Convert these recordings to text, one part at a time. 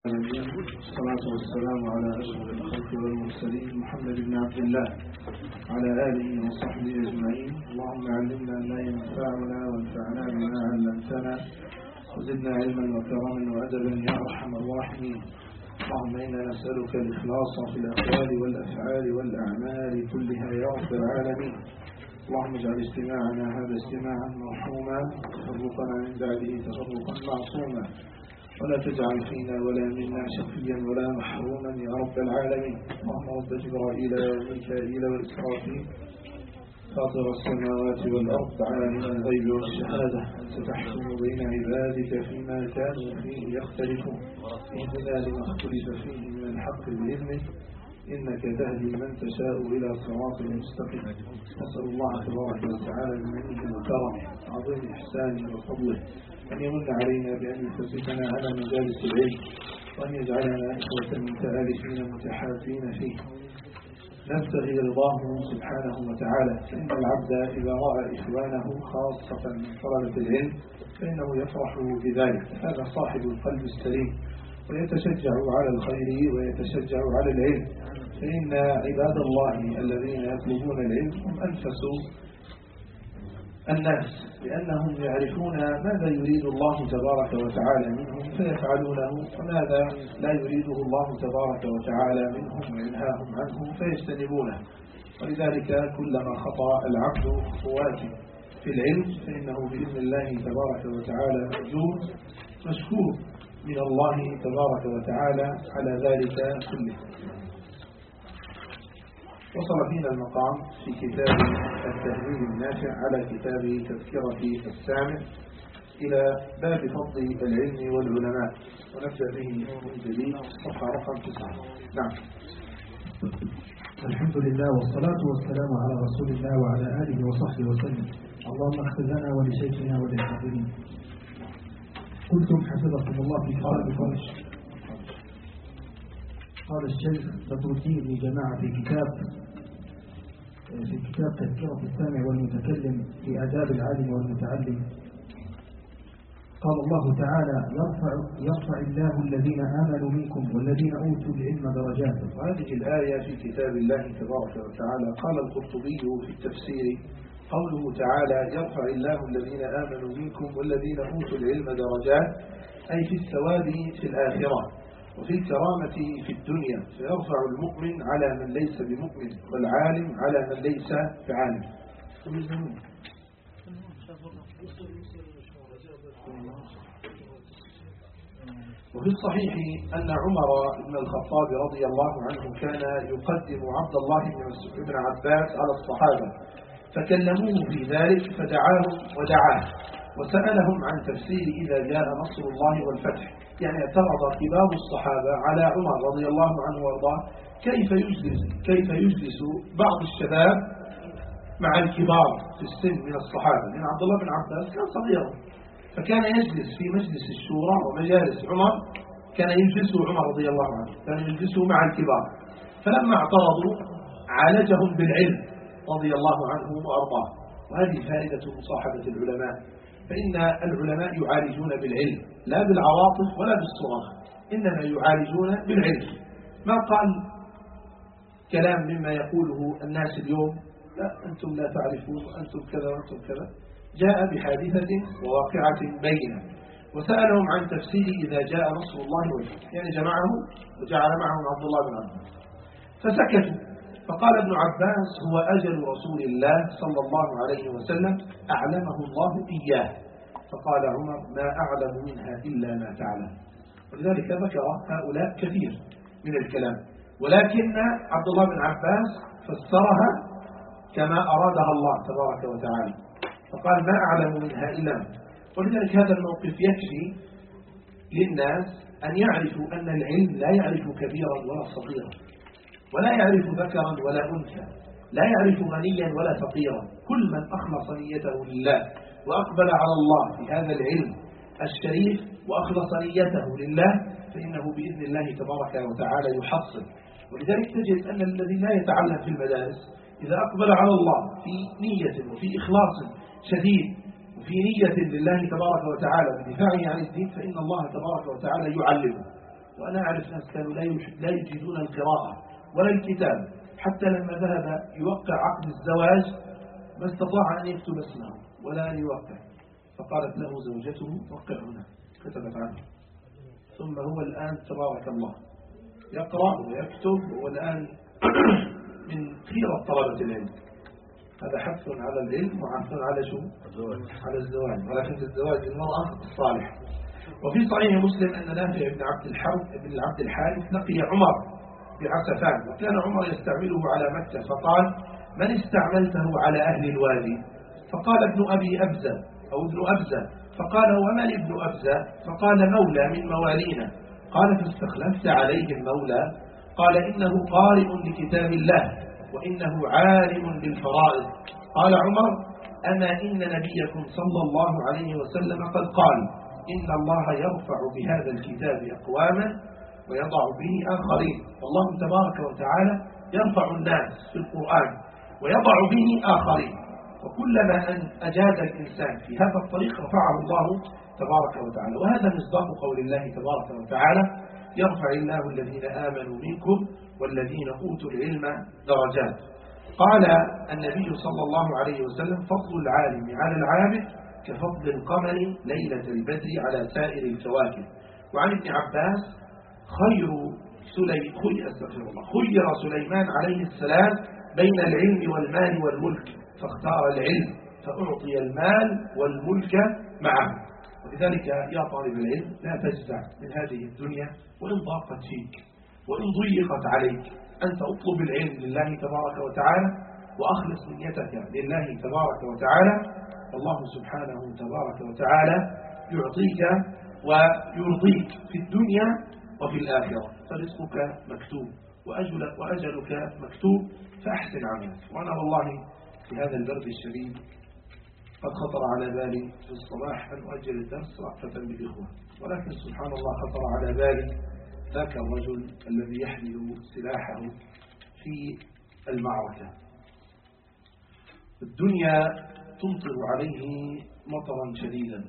الصلاة والسلام على أشرف الخلق والمرسلين محمد بن عبد الله على آله وصحبه أجمعين. اللهم علمنا ما ينفعنا وانفعنا بما علمتنا وزدنا علما وكرما وأدبا يا أرحم الراحمين. اللهم إنا نسألك الإخلاص في الأقوال والأفعال والأعمال كلها يا رب العالمين. اللهم اجعل اجتماعنا هذا اجتماعا مرحوما وتفرقنا من بعده تفرقا معصوما، ولا تجعل فينا ولا منا شقيا ولا محروما يا رب العالمين. اللهم رب جبرائيل وميكائيل وإسرافيل فاطر السماوات والأرض عالم الغيب والشهادة، أنت تحكم بين عبادك فيما كانوا فيه يختلفون، اهدنا لما اختلف فيه من الحق بإذنك إنك تهدي من تشاء إلى صراط مستقيم. نسأل الله تبارك وتعالى بمنه وكرمه عظيم إحسانه وفضله أن يمن علينا بأن يثبتنا على مجالس العلم، وأن يجعلنا إخوة متآلفين متحابين فيه نبتغي رضاه سبحانه وتعالى. فإن العبد إذا رأى إخوانه خاصة من طلبة العلم فإنه يفرح بذلك، هذا صاحب القلب السليم ويتشجع على الخير ويتشجع على العلم. فإن عباد الله الذين يطلبون العلم هم أنفس الناس، لأنهم يعرفون ماذا يريد الله تبارك وتعالى منهم فيفعلونه، وماذا لا يريده الله تبارك وتعالى منهم وينهاهم عنه فيجتنبونه. ولذلك كلما خطأ العبد خطوات في العلم فإنه بإذن الله تبارك وتعالى مأجور مشكور من الله تبارك وتعالى على ذلك كله. وصل فينا المقام في كتاب التهذيب النافع على كتاب تذكرة السامع إلى باب فضل العلم والعلماء، ونبدأ به من جديد صفحة رقم 9. نعم. الحمد لله والصلاة والسلام على رسول الله وعلى آله وصحبه وسلم. اللهم اغفر لنا ولشيخنا وللحاضرين. قلتم حفظكم الله في كتابكم. قال الشيخ بدر الدين بن جماعة في كتاب تذكرة السامع والمتكلم في آداب العالم والمتعلم، قال الله تعالى: يرفع الله الذين آمنوا منكم والذين أوتوا العلم درجات. وهذه الآية في كتاب الله تبارك وتعالى قال القرطبي في التفسير: قوله تعالى يرفع الله الذين آمنوا منكم والذين أوتوا العلم درجات، أي في الثواب في الآخرة وفي الكرامة في الدنيا، فيرفع المؤمن على من ليس بمؤمن والعالم على من ليس بعالم. وفي الصحيح أن عمر بن الخطاب رضي الله عنه كان يقدم عبد الله بن عباس على الصحابة، فكلموه في ذلك فدعاهم ودعاه وسألهم عن تفسير إذا جاء نصر الله والفتح. يعني اعترض كبار الصحابة على عمر رضي الله عنه وارضاه كيف يجلس بعض الشباب مع الكبار في السن من الصحابة، لأن عبد الله بن عباس كان صغيرا، فكان يجلس في مجلس الشورى ومجالس عمر، كان يجلسه عمر رضي الله عنه، كان يجلسه مع الكبار. فلما اعترضوا عالجهم بالعلم رضي الله عنه وارضاه. وهذه فائدة مصاحبة العلماء، فإن العلماء يعالجون بالعلم لا بالعواطف ولا بالصراخ، إنما يعالجون بالعلم. ما قال كلام مما يقوله الناس اليوم: لا أنتم لا تعرفون وأنتم كذا وأنتم كذا. جاء بحادثة وواقعة بينة وسألهم عن تفسير إذا جاء نصر الله والفتح، يعني جمعهم وجعل معهم عبد الله بن عباس فسكتوا. فقال ابن عباس: هو أجل رسول الله صلى الله عليه وسلم أعلمه الله إياه. فقال عمر: ما أعلم منها إلا ما تعلم. ولذلك ذكر هؤلاء كثير من الكلام، ولكن عبد الله بن عباس فسرها كما أرادها الله تبارك وتعالى، فقال: ما أعلم منها إلا ما. ولذلك هذا الموقف يكفي للناس أن يعرفوا أن العلم لا يعرف كبيرا ولا صغيرا، ولا يعرف ذكرا ولا أنثى، لا يعرف غنيا ولا فقيرا. كل من أخلص نيته لله وأقبل على الله في هذا العلم الشريف وأخلص نيته لله فإنه بإذن الله تبارك وتعالى يحصل. ولذلك تجد أن الذي لا يتعلم في المدارس إذا أقبل على الله في نية وفي إخلاص شديد وفي نية لله تبارك وتعالى بدفاعه عن الدين فإن الله تبارك وتعالى يعلمه وأنا أعرف ناس كانوا لا يجدون القراءة ولا الكتاب، حتى لما ذهب يوقع عقد الزواج ما استطاع أن يكتب اسمه ولا أن يوقع، فقالت له زوجته وقع هنا، كتبت عنه. ثم هو الآن تبارك الله يقرأ ويكتب، والآن من خيرة طلبة العلم. هذا حث على العلم وحث على شو؟ على الزواج، ولكن الزواج المرأة الصالح. وفي صحيح مسلم أن نافع بن عبد الحارث لقي عمر بعسفان، وكان عمر يستعمله على مكة، فقال: من استعملته على أهل الوادي؟ فقال: ابن أبي أبزة أو ابن أبزة. فقال: ومن ابن أبزة؟ فقال: مولى من موالينا. قال: فاستخلفت عليه المولى؟ قال: إنه قارئ لكتاب الله وإنه عالم بالفرائض. قال عمر: أما إن نبيكم صلى الله عليه وسلم قد قال: إن الله يرفع بهذا الكتاب أقواما ويضع به آخرين. والله تبارك وتعالى يرفع الناس في القرآن ويضع به آخرين، وكلما أن أجاد الإنسان في هذا الطريق رفعه الله تبارك وتعالى. وهذا مصداق قول الله تبارك وتعالى: يرفع الله الذين آمنوا منكم والذين أوتوا العلم درجات. قال النبي صلى الله عليه وسلم: فضل العالم على العابد كفضل القمر ليلة البدر على سائر الكواكب. وعن ابن عباس: خير سليمان عليه السلام بين العلم والمال والملك، فاختار العلم فأعطي المال والملك معه. ولذلك يا طالب العلم لا تجزع من هذه الدنيا وإن ضاقت فيك وإن ضيقت عليك، أنت اطلب العلم لله تبارك وتعالى وأخلص نيتك لله تبارك وتعالى، والله سبحانه تبارك وتعالى يعطيك ويرضيك في الدنيا وفي الآخرة. فرزقك مكتوب وأجلك مكتوب، فأحسن عملك. وأنا والله في هذا البرد الشديد قد خطر على بالي في الصباح أن أؤجل الدرس رأفة بالإخوة، ولكن سبحان الله خطر على بالي ذاك الرجل الذي يحمل سلاحه في المعركة. الدنيا تمطر عليه مطرا شديدا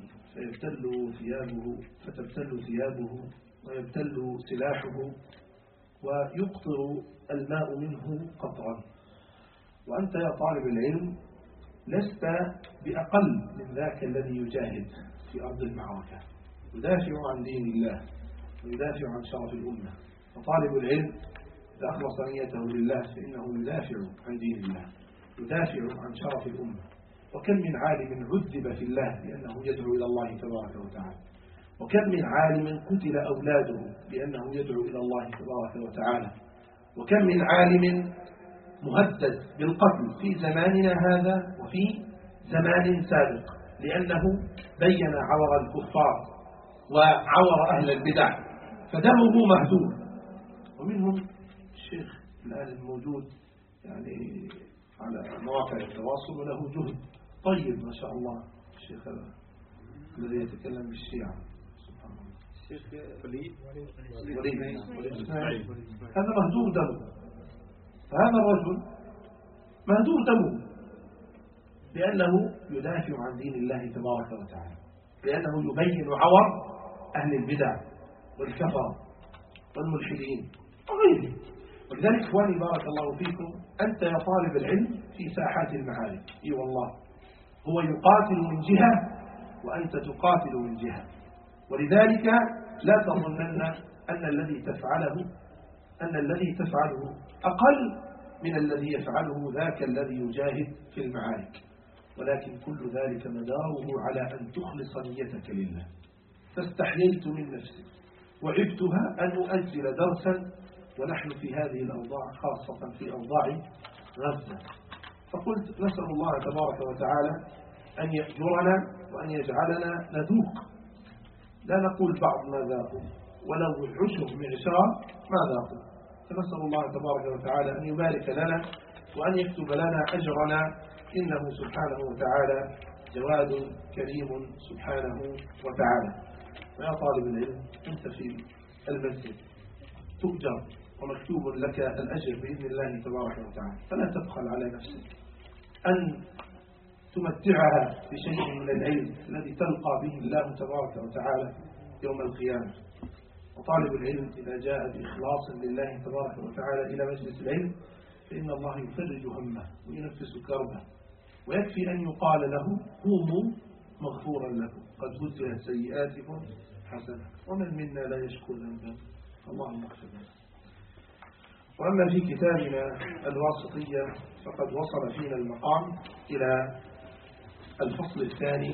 فتبتل ثيابه ويبتل سلاحه ويقطر الماء منه قطرا. وأنت يا طالب العلم لست بأقل من ذاك الذي يجاهد في أرض المعركة، يدافع عن دين الله ويدافع عن شرف الأمة. فطالب العلم إذا أخلص نيته لله فإنه يدافع عن دين الله، يدافع عن شرف الأمة. وكم من عالم عذب في الله لأنه يدعو إلى الله تبارك وتعالى، وكم من عالم قتل أولاده لأنه يدعو إلى الله تبارك وتعالى، وكم من عالم مهدد بالقتل في زماننا هذا وفي زمان سابق لأنه بين عور الكفار وعور أهل البدع فدمه مهدور. ومنهم الشيخ الآن الموجود يعني على مواقع التواصل وله جهد طيب ما شاء الله، الشيخ الذي يتكلم بالشيعة سبحان الله، الشيخ وليد هذا مهدور دمه. فهذا الرجل مهدور دمه لأنه يدافع عن دين الله تبارك وتعالى، لأنه يبين عور أهل البدع والكفر والملحدين وغيرهم. ولذلك إخواني بارك الله فيكم، أنت يا طالب العلم في ساحات المعارك، إي والله هو يقاتل من جهة وأنت تقاتل من جهة. ولذلك لا تظنن أن الذي تفعله أقل من الذي يفعله ذاك الذي يجاهد في المعارك، ولكن كل ذلك مداره على أن تخلص نيتك لله. فاستحللت من نفسي وعبتها أن أؤجل درسا ونحن في هذه الأوضاع، خاصة في أوضاع غزة. فقلت نسأل الله تبارك وتعالى أن يأجرنا وأن يجعلنا نذوق، لا نقول بعض ما ذاقوا ولو عشر معشار ما ذاقوا. فنسأل الله تبارك وتعالى أن يبارك لنا وأن يكتب لنا أجرنا، إنه سبحانه وتعالى جواد كريم سبحانه وتعالى. ويا طالب العلم أنت في المسجد تؤجر ومكتوب لك الأجر بإذن الله تبارك وتعالى، فلا تبخل على نفسك أن تمتعها بشيء من العلم الذي تلقى به الله تبارك وتعالى يوم القيامة. وطالب العلم إذا جاء بإخلاص لله تبارك وتعالى إلى مجلس العلم فإن الله يفرج همه وينفس كربه، ويكفي أن يقال له قوموا مغفورا لكم قد بدلت سيئاتكم حسنة، ومن منا لا يشكو ذنبا اللهم اغفر له. وأما في كتابنا الواسطية فقد وصل فينا المقام إلى الفصل الثاني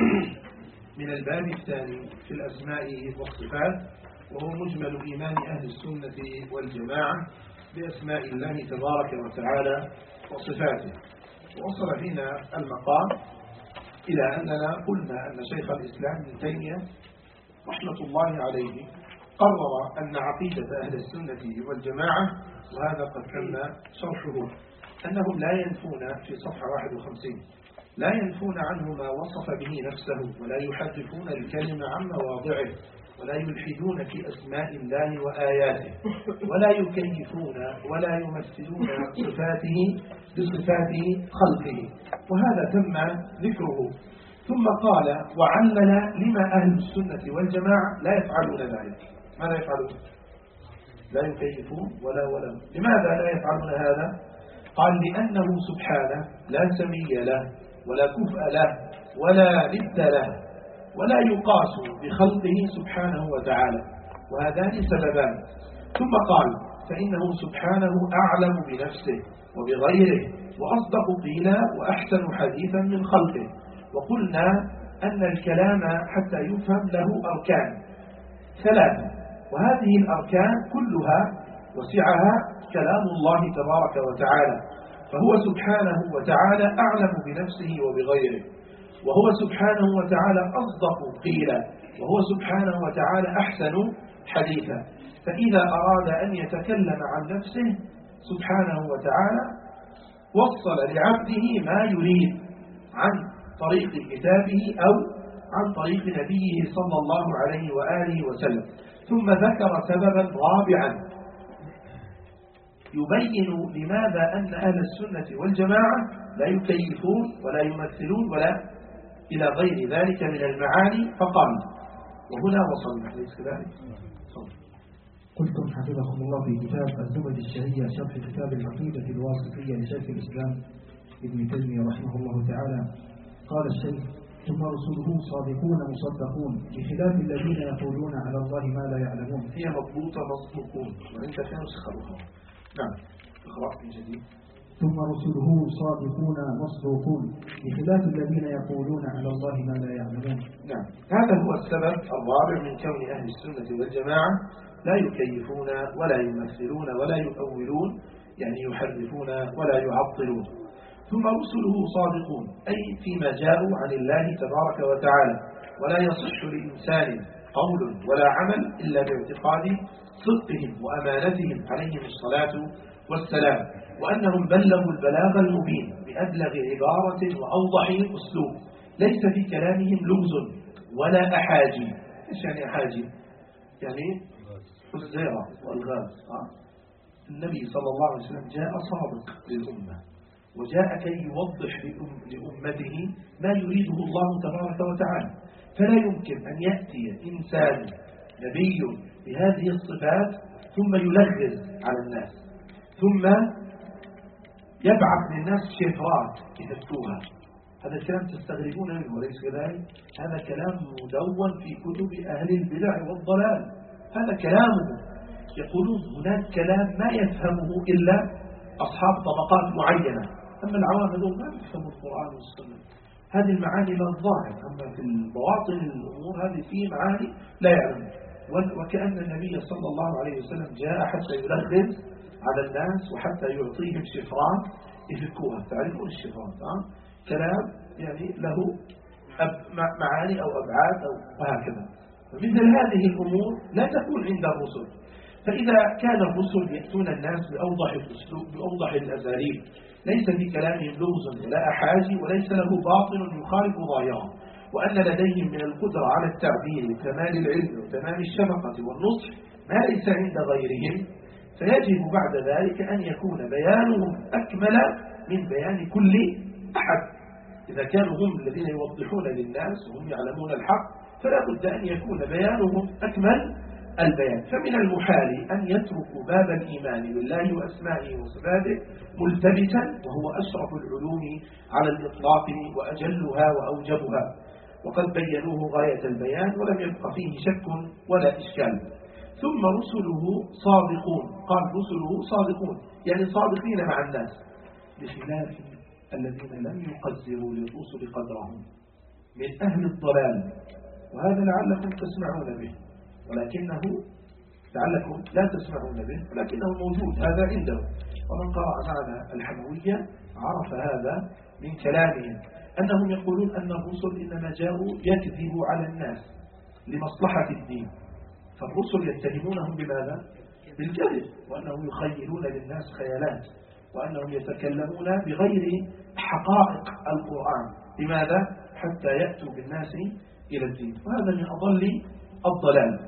من الباب الثاني في الأسماء والصفات، وهو مجمل إيمان أهل السنة والجماعة بأسماء الله تبارك وتعالى وصفاته. ووصل فينا المقام إلى أننا قلنا أن شيخ الإسلام ابن تيمية رحمة الله عليه قرر أن عقيدة أهل السنة والجماعة، وهذا قد تم شرحه، أنهم لا ينفون في صفحة 51 لا ينفون عنه ما وصف به نفسه، ولا يحرفون الكلمة عن مواضعه، ولا يلحدون في أسماء الله وآياته، ولا يكيفون ولا يمثلون صفاته بصفات خلقه، وهذا تم ذكره. ثم قال وعلل لما أهل السنة والجماعة لا يفعلون ذلك. ماذا يفعلون؟ لا يكيفون ولا لماذا لا يفعلون هذا؟ قال لأنه سبحانه لا سمي له ولا كفء له ولا ند له، ولا يقاس بخلقه سبحانه وتعالى، وهذان سببان. ثم قال فإنه سبحانه أعلم بنفسه وبغيره وأصدق قيلا وأحسن حديثا من خلقه. وقلنا أن الكلام حتى يفهم له أركان ثلاثة، وهذه الأركان كلها وسعها كلام الله تبارك وتعالى، فهو سبحانه وتعالى أعلم بنفسه وبغيره، وهو سبحانه وتعالى أصدق قيلا، وهو سبحانه وتعالى أحسن حديثا. فإذا أراد أن يتكلم عن نفسه سبحانه وتعالى وصل لعبده ما يريد عن طريق كتابه أو عن طريق نبيه صلى الله عليه وآله وسلم. ثم ذكر سببا رابعا يبين لماذا أن أهل السنة والجماعة لا يكيفون ولا يمثلون ولا إلى غير ذلك من المعاني، فقال وهنا وصلنا ليس كذلك. قلتم حفظكم الله في كتاب الزبد الشهية شرح كتاب العقيدة الواسطية لشيخ الإسلام ابن تيمية رحمه الله تعالى، قال الشيخ ثم رسله صادقون مصدقون بخلاف الذين يقولون على الله ما لا يعلمون. هي مضبوطة مصدقون وانت فيها نسخة. نعم اقرأ من جديد. ثم رسله صادقون مصدوقون بخلاف الذين يقولون على الله ما لا يعلمون. نعم هذا هو السبب الرابع من كون أهل السنة والجماعة لا يكيفون ولا يمثلون ولا يؤولون، يعني يحرفون ولا يعطلون. ثم رسله صادقون أي فيما جاءوا عن الله تبارك وتعالى، ولا يصح لإنسان قول ولا عمل إلا باعتقاد صدقهم وأمانتهم عليهم الصلاة والسلام، وأنهم بلغوا البلاغ المبين بأبلغ عبارة وأوضح أسلوب، ليس في كلامهم لغز ولا أحاجي. إيش يعني أحاجي؟ يعني الزيرة والغاز. النبي صلى الله عليه وسلم جاء صادق للأمة، وجاء كي يوضح لأمته ما يريده الله تبارك وتعالى، فلا يمكن أن يأتي إنسان نبي بهذه الصفات ثم يلغز على الناس، ثم يبعث للناس شفرات يفتوها. هذا الكلام تستغربون منه وليس كذلك؟ هذا كلام مدون في كتب أهل البدع والضلال، هذا كلامه. يقولون هناك كلام ما يفهمه إلا أصحاب طبقات معينة، أما العوام دول ما يفهموا القرآن والسنة. هذه المعاني لا الظاهر، أما في البواطن الأمور هذه فيه معاني لا يعلمون. وكأن النبي صلى الله عليه وسلم جاء حتى يلغز على الناس وحتى يعطيهم شفرات يفكوها. تعرفون الشفرات كلام يعني له معاني أو أبعاد أو وهكذا. فمثل هذه الأمور لا تكون عند الرسل. فإذا كان الرسل يأتون الناس بأوضح الأسلوب بأوضح الأساليب، ليس في كلامهم لغز ولا أحاجي، وليس له باطن يخالف ظاهره، وأن لديهم من القدرة على التعبير وكمال العلم وتمام الشفقة والنصح ما ليس عند غيرهم، فيجب بعد ذلك أن يكون بيانهم أكمل من بيان كل أحد. إذا كانوا هم الذين يوضحون للناس وهم يعلمون الحق، فلا بد أن يكون بيانهم أكمل البيان. فمن المحال أن يتركوا باب الإيمان بالله وأسمائه وصفاته ملتبسا، وهو أشرف العلوم على الإطلاق وأجلها وأوجبها، وقد بينوه غاية البيان ولم يبق فيه شك ولا إشكال. ثم رسله صادقون، قال رسله صادقون يعني صادقين مع الناس، بخلاف الذين لم يقدروا للرسل قدرهم من أهل الضلال، وهذا لعلكم تسمعون به ولكنه لعلكم لا تسمعون به ولكنه موجود، هذا عنده. ومن قرأ معنا الحموية عرف هذا من كلامهم، أنهم يقولون أن الرسل إنما جاءوا يكذبوا على الناس لمصلحة الدين، فالرسل يتهمونهم بماذا؟ بالكذب، وأنهم يخيلون للناس خيالات، وأنهم يتكلمون بغير حقائق القرآن. لماذا؟ حتى يأتوا بالناس إلى الدين، وهذا من أضل الضلال.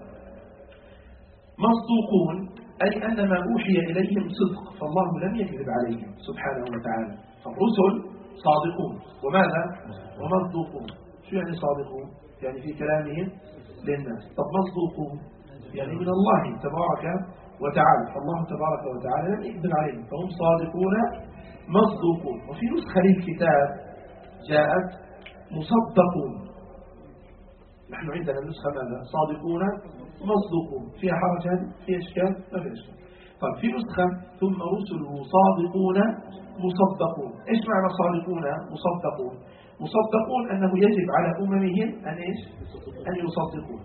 مصدوقون أي أن ما أوحي إليهم صدق، فالله لم يكذب عليهم سبحانه وتعالى. فالرسل صادقون، وماذا؟ ومصدوقون. شو يعني صادقون؟ يعني في كلامهم للناس. طب مصدوقون يعني من الله تبارك وتعالى، فالله تبارك وتعالى لم يكذب عليهم، فهم صادقون مصدوقون. وفي نسخة للكتاب جاءت مصدقون، نحن عندنا النسخة ماذا؟ صادقون مصدوقون. فيها حرج؟ فيها إشكال؟ ما فيها إشكال. طيب في نسخة ثم رسله صادقون مصدقون. إيش معنى صادقون مصدقون؟ مصدقون أنه يجب على أممهم أن إيش؟ أن يصدقون،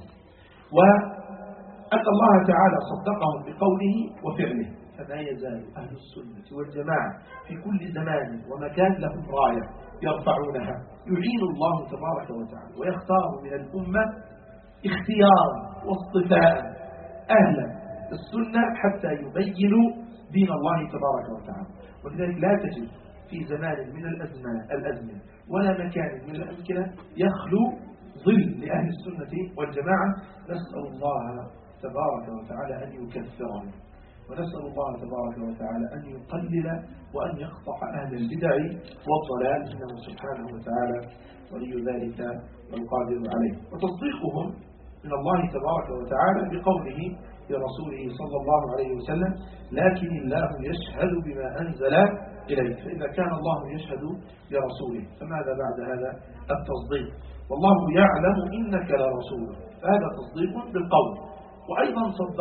وأن الله تعالى صدقهم بقوله وفعله. فما يزال أهل السنة والجماعة في كل زمان ومكان لهم راية يرفعونها، يعين الله تبارك وتعالى ويختار من الأمة اختيارا واصطفاء أهلا السنة حتى يبينوا دين الله تبارك وتعالى. ولذلك لا تجد في زمان من الأزمنة ولا مكان من الأمكنة يخلو ظل لأهل السنة والجماعة. نسأل الله تبارك وتعالى أن يكثرهم، ونسأل الله تبارك وتعالى أن يقلل وأن يقطع أهل البدع والضلال، إنه سبحانه وتعالى ولي ذلك والقادر عليه. وتصديقهم من الله تبارك وتعالى بقوله لرسوله صلى الله عليه وسلم لكن الله يشهد بما أنزل إليك. فإذا كان الله يشهد لرسوله فماذا بعد هذا التصديق؟ والله يعلم إنك لرسول، فهذا تصديق بالقول. وأيضا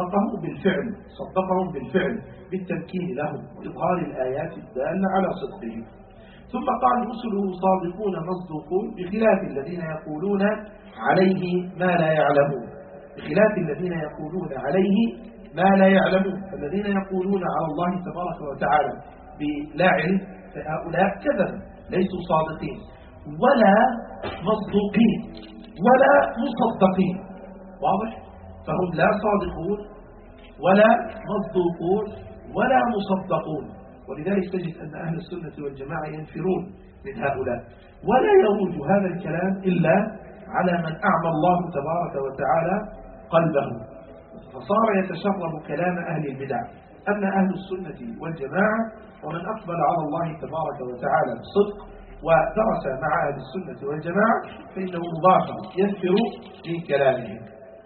صدقهم بالفعل بالتمكين لهم وإظهار الآيات الدالة على صدقهم. ثم قال رسله صادقون مصدوقون، بخلاف الذين يقولون عليه ما لا يعلمون، بخلاف الذين يقولون عليه ما لا يعلمون. فالذين يقولون على الله تبارك وتعالى بلا علم فهؤلاء كذب، ليسوا صادقين ولا مصدوقين ولا مصدقين. واضح؟ فهم لا صادقون ولا مصدوقون ولا مصدقون. ولذلك تجد أن أهل السنة والجماعة ينفرون من هؤلاء، ولا يروج هذا الكلام إلا على من أعمى الله تبارك وتعالى قلبه، فصار يتشرب كلام أهل البدع. أما أهل السنة والجماعة ومن أقبل على الله تبارك وتعالى بصدق ودرس مع أهل السنة والجماعة فإنه مباشر ينفر من كلامهم.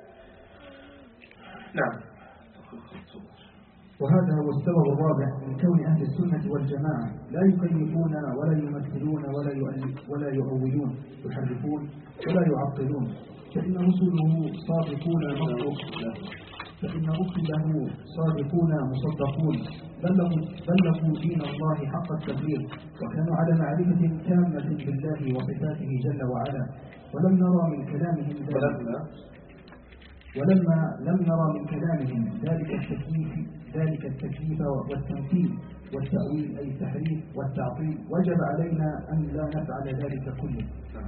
نعم. وهذا هو السبب الرابع من كون أهل السنة والجماعة لا يكيفون ولا يمثلون ولا يؤولون، يحرفون ولا يعطلون. فإن رسله صادقون مصدقون، بلغوا دين الله حق التبليغ، وكانوا على معرفة تامة بالله وصفاته جل وعلا. ولما لم نرى من كلامهم ذلك التكييف والتمثيل والتأويل أي التحريف والتعطيل، وجب علينا أن لا نفعل ذلك كله.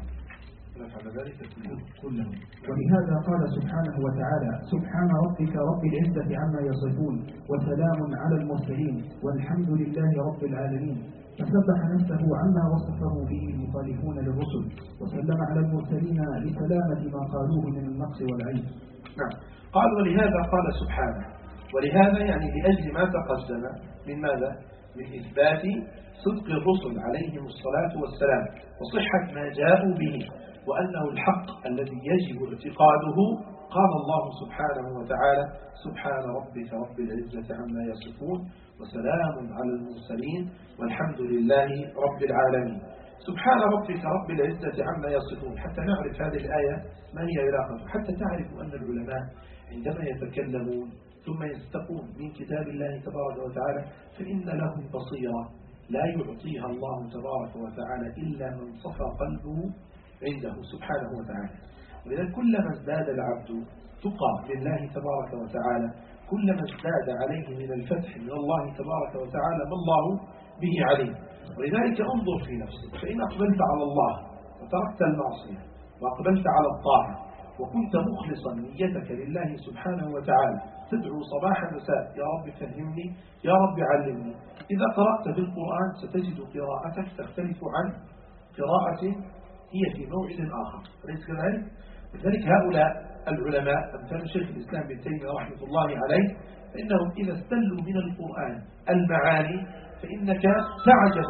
ولهذا قال سبحانه وتعالى سبحان ربك رب العزة عما يصفون وسلام على المرسلين والحمد لله رب العالمين. فسبح نفسه عما وصفه به المخالفون للرسل، وسلم على المرسلين لسلامة ما قالوه من النقص والعيب. نعم. قال ولهذا قال سبحانه، ولهذا يعني لأجل ما تقدم من ماذا؟ من إثبات صدق الرسل عليهم الصلاة والسلام وصحة ما جاءوا به، وأنه الحق الذي يجب اعتقاده قال الله سبحانه وتعالى: سبحان ربك رب العزة عما يصفون وسلام على المرسلين والحمد لله رب العالمين. سبحان ربك رب العزة عما يصفون، حتى نعرف هذه الآية ما هي علاقته، حتى تعرف أن العلماء عندما يتكلمون ثم يستقون من كتاب الله تبارك وتعالى فإن لهم بصيرة لا يعطيها الله تبارك وتعالى إلا من صفى قلبه عنده سبحانه وتعالى. ولذلك كلما ازداد العبد تقى لله تبارك وتعالى كلما ازداد عليه من الفتح من الله تبارك وتعالى ما الله به عليم. ولذلك انظر في نفسك، فإن أقبلت على الله وتركت المعصية وأقبلت على الطاعة وكنت مخلصا نيتك لله سبحانه وتعالى تدعو صباح مساء: يا رب فهمني، يا رب علمني. إذا قرأت في القرآن ستجد قراءتك تختلف عن قراءة هي في موعد آخر، أليس كذلك؟ لذلك هؤلاء العلماء أمثال شيخ الإسلام ابن تيمية رحمة الله عليه فإنهم إذا استلوا من القرآن المعاني فإنك تعجب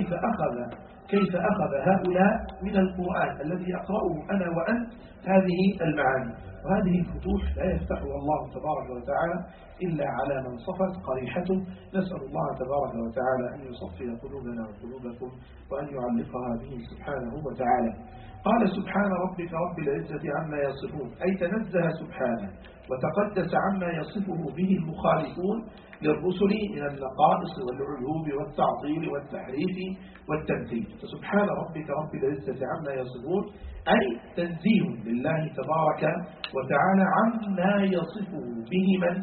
كيف أخذ هؤلاء من القرآن الذي يقرأه أنا وأنت هذه المعاني. وهذه الفتوح لا يفتحها الله تبارك وتعالى إلا على من صفت قريحته. نسأل الله تبارك وتعالى أن يصفي قلوبنا وقلوبكم وأن يعلقها به سبحانه وتعالى. قال: سبحان ربك رب العزة عما يصفون، أي تنزه سبحانه وتقدس عما يصفه به المخالفون للرسل من النقائص والعيوب والتعطيل والتحريف والتمثيل. فسبحان ربك رب العزة عما يصفون أي تنزيه لله تبارك وتعالى عما يصفه به من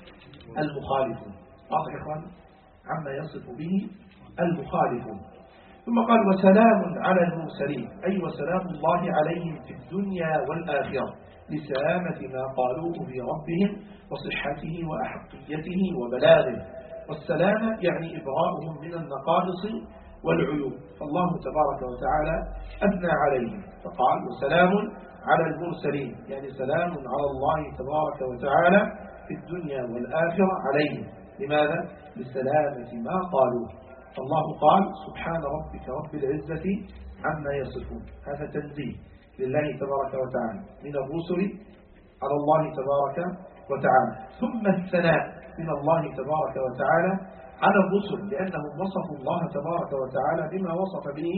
المخالفون. واضح يا إخوان؟ عما يصف به المخالفون. ثم قال: وسلام على المرسلين، أي وسلام الله عليهم في الدنيا والآخرة لسلامة ما قالوه في ربهم وصحته وأحقيته وبلاغه. والسلامة يعني إبراؤهم من النقائص والعيوب، فالله تبارك وتعالى أثنى عليهم فقال: وسلام على المرسلين، يعني سلام على الله تبارك وتعالى في الدنيا والآخرة عليهم. لماذا؟ لسلامة ما قالوه. فالله قال: سبحان ربك رب العزة عما يصفون، هذا تنزيه لله تبارك وتعالى من الرسل على الله تبارك وتعالى. ثم الثناء من الله تبارك وتعالى على الرسل لأنهم وصفوا الله تبارك وتعالى بما وصف به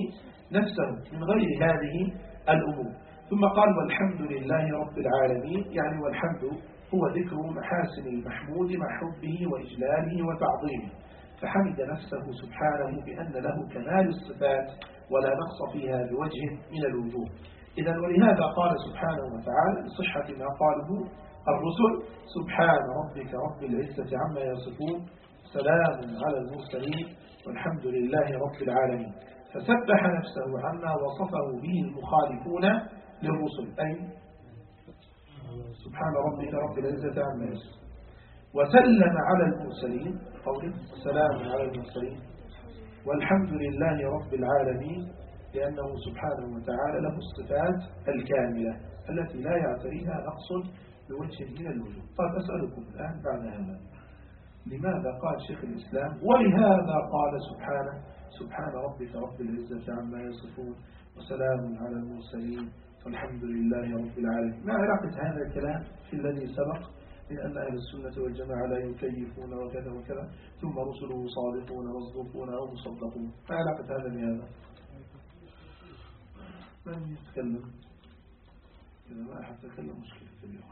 نفسه من غير هذه الأمور. ثم قال: والحمد لله رب العالمين، يعني والحمد هو ذكر محاسن المحمود مع حبه وإجلاله وتعظيمه، فحمد نفسه سبحانه بأن له كمال الصفات ولا نقص فيها بوجه من الوجوه. إذن ولهذا قال سبحانه وتعالى لصحة ما قاله الرسل: سبحان ربك رب العزة عما يصفون سلام على المرسلين والحمد لله رب العالمين. فسبح نفسه عما وصفه به المخالفون للرسل، أي سبحان ربك رب العزة عما يصفون. وسلم على المرسلين قوله: سلام على المرسلين والحمد لله رب العالمين، لأنه سبحانه وتعالى له الصفات الكاملة التي لا يعتريها نقص بوجه من الوجوه. طيب أسألكم الآن بعد هذا، لماذا قال شيخ الإسلام ولهذا قال سبحانه: سبحان ربك رب العزة عما يصفون وسلام على المرسلين والحمد لله رب العالمين؟ ما علاقة هذا الكلام في الذي سبق من أن أهل السنة والجماعة لا يكيفون وكذا وكذا ثم رسله صادقون مصدوقون أو مصدقون؟ ما علاقة هذا بهذا؟ من يتكلم؟ إذا ما أحد تكلم مشكلة كبيرة.